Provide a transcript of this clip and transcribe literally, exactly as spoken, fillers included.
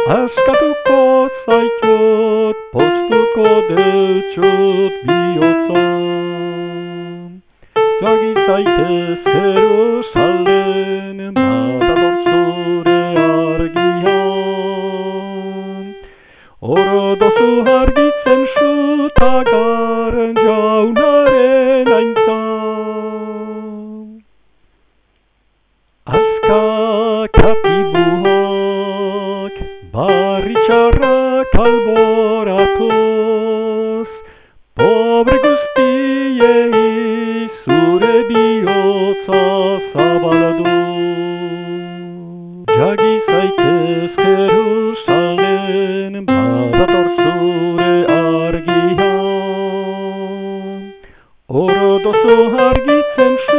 Askatuko zaitut, poztuko deutxut bihotzan. Jagi zaitez Jerusalem, badator zure argian. Oro dozu argitzen sutagaren jaunaren aintzan. Azka katibuak, barritxarrak alboratuz, pobre guztiei zure bihotza zabaldu. Jagi zaitez Jerusalem, badator zure argian. Oro dozu argitzen